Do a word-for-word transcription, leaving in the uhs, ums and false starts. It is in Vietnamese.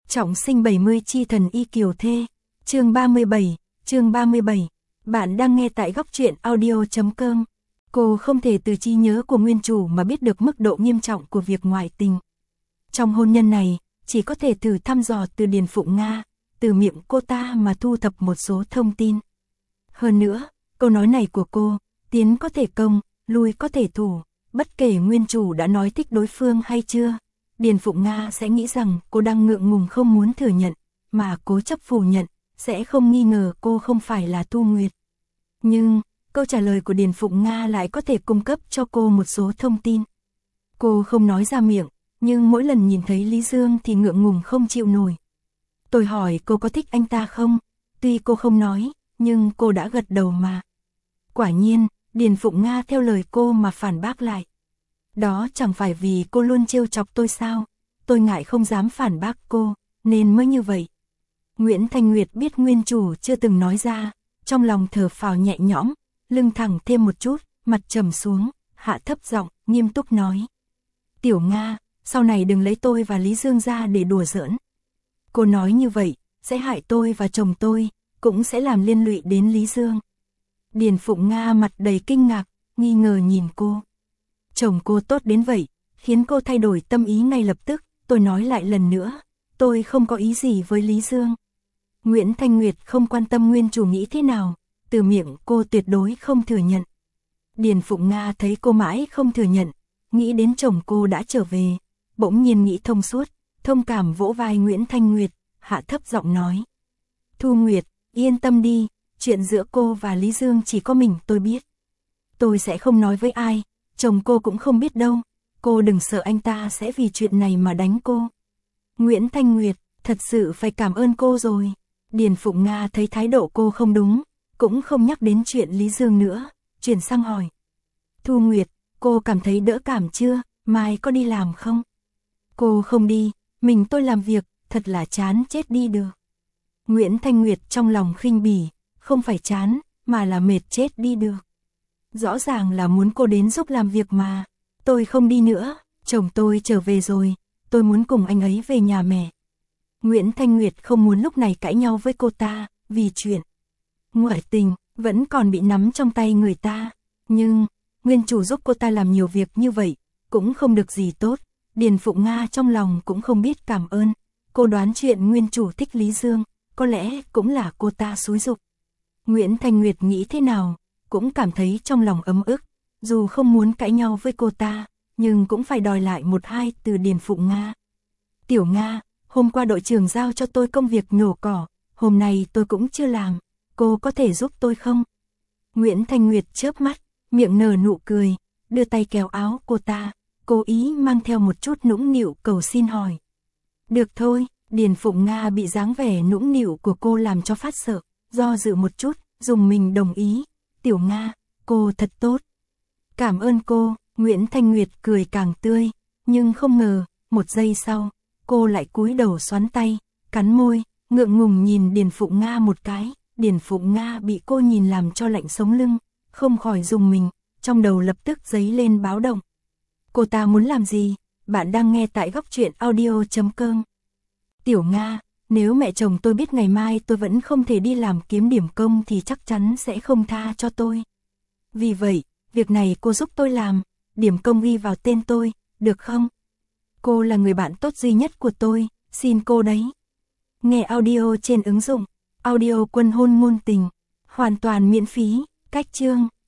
Trọng sinh bảy mươi chi thần y kiều thê. Chương ba mươi bảy, chương ba mươi bảy. Bạn đang nghe tại góc truyện audio chấm com. Cô không thể từ trí nhớ của nguyên chủ mà biết được mức độ nghiêm trọng của việc ngoại tình. Trong hôn nhân này, chỉ có thể thử thăm dò từ Điền Phụng Nga, từ miệng cô ta mà thu thập một số thông tin. Hơn nữa, câu nói này của cô, tiến có thể công, lui có thể thủ, bất kể nguyên chủ đã nói thích đối phương hay chưa, Điền Phụng Nga sẽ nghĩ rằng cô đang ngượng ngùng không muốn thừa nhận, mà cố chấp phủ nhận, sẽ không nghi ngờ cô không phải là Thu Nguyệt. Nhưng, câu trả lời của Điền Phụng Nga lại có thể cung cấp cho cô một số thông tin. Cô không nói ra miệng, nhưng mỗi lần nhìn thấy Lý Dương thì ngượng ngùng không chịu nổi. Tôi hỏi cô có thích anh ta không? Tuy cô không nói, nhưng cô đã gật đầu mà. Quả nhiên, Điền Phụng Nga theo lời cô mà phản bác lại. Đó chẳng phải vì cô luôn trêu chọc tôi sao? Tôi ngại không dám phản bác cô, nên mới như vậy. Nguyễn Thanh Nguyệt biết nguyên chủ chưa từng nói ra, trong lòng thở phào nhẹ nhõm, lưng thẳng thêm một chút, mặt trầm xuống, hạ thấp giọng, nghiêm túc nói. Tiểu Nga, sau này đừng lấy tôi và Lý Dương ra để đùa giỡn. Cô nói như vậy, sẽ hại tôi và chồng tôi, cũng sẽ làm liên lụy đến Lý Dương. Điền Phụng Nga mặt đầy kinh ngạc, nghi ngờ nhìn cô. Chồng cô tốt đến vậy, khiến cô thay đổi tâm ý ngay lập tức, tôi nói lại lần nữa, tôi không có ý gì với Lý Dương. Nguyễn Thanh Nguyệt không quan tâm nguyên chủ nghĩ thế nào, từ miệng cô tuyệt đối không thừa nhận. Điền Phụng Nga thấy cô mãi không thừa nhận, nghĩ đến chồng cô đã trở về, bỗng nhiên nghĩ thông suốt, thông cảm vỗ vai Nguyễn Thanh Nguyệt, hạ thấp giọng nói. Thu Nguyệt, yên tâm đi, chuyện giữa cô và Lý Dương chỉ có mình tôi biết. Tôi sẽ không nói với ai, chồng cô cũng không biết đâu, cô đừng sợ anh ta sẽ vì chuyện này mà đánh cô. Nguyễn Thanh Nguyệt, thật sự phải cảm ơn cô rồi. Điền Phụng Nga thấy thái độ cô không đúng, cũng không nhắc đến chuyện Lý Dương nữa, chuyển sang hỏi. Thu Nguyệt, cô cảm thấy đỡ cảm chưa, mai có đi làm không? Cô không đi, mình tôi làm việc, thật là chán chết đi được. Nguyễn Thanh Nguyệt trong lòng khinh bỉ, không phải chán, mà là mệt chết đi được. Rõ ràng là muốn cô đến giúp làm việc mà. Tôi không đi nữa, chồng tôi trở về rồi, tôi muốn cùng anh ấy về nhà mẹ. Nguyễn Thanh Nguyệt không muốn lúc này cãi nhau với cô ta, vì chuyện ngoại tình vẫn còn bị nắm trong tay người ta. Nhưng, nguyên chủ giúp cô ta làm nhiều việc như vậy, cũng không được gì tốt. Điền Phụng Nga trong lòng cũng không biết cảm ơn. Cô đoán chuyện nguyên chủ thích Lý Dương, có lẽ cũng là cô ta xúi giục. Nguyễn Thanh Nguyệt nghĩ thế nào, cũng cảm thấy trong lòng ấm ức. Dù không muốn cãi nhau với cô ta, nhưng cũng phải đòi lại một hai từ Điền Phụng Nga. Tiểu Nga, hôm qua đội trưởng giao cho tôi công việc nhổ cỏ, hôm nay tôi cũng chưa làm, cô có thể giúp tôi không? Nguyễn Thanh Nguyệt chớp mắt, miệng nở nụ cười, đưa tay kéo áo cô ta, cố ý mang theo một chút nũng nịu cầu xin hỏi. Được thôi, Điền Phụng Nga bị dáng vẻ nũng nịu của cô làm cho phát sợ, do dự một chút, dùng mình đồng ý. Tiểu Nga, cô thật tốt. Cảm ơn cô, Nguyễn Thanh Nguyệt cười càng tươi, nhưng không ngờ, một giây sau, cô lại cúi đầu xoắn tay, cắn môi, ngượng ngùng nhìn Điền Phụng Nga một cái. Điền Phụng Nga bị cô nhìn làm cho lạnh sống lưng, không khỏi rùng mình, trong đầu lập tức dấy lên báo động. Cô ta muốn làm gì? Bạn đang nghe tại góc truyện audio chấm com. Tiểu Nga, nếu mẹ chồng tôi biết ngày mai tôi vẫn không thể đi làm kiếm điểm công thì chắc chắn sẽ không tha cho tôi. Vì vậy, việc này cô giúp tôi làm, điểm công ghi vào tên tôi, được không? Cô là người bạn tốt duy nhất của tôi, xin cô đấy. Nghe audio trên ứng dụng, audio Quân Hôn Ngôn Tình, hoàn toàn miễn phí, cách chương.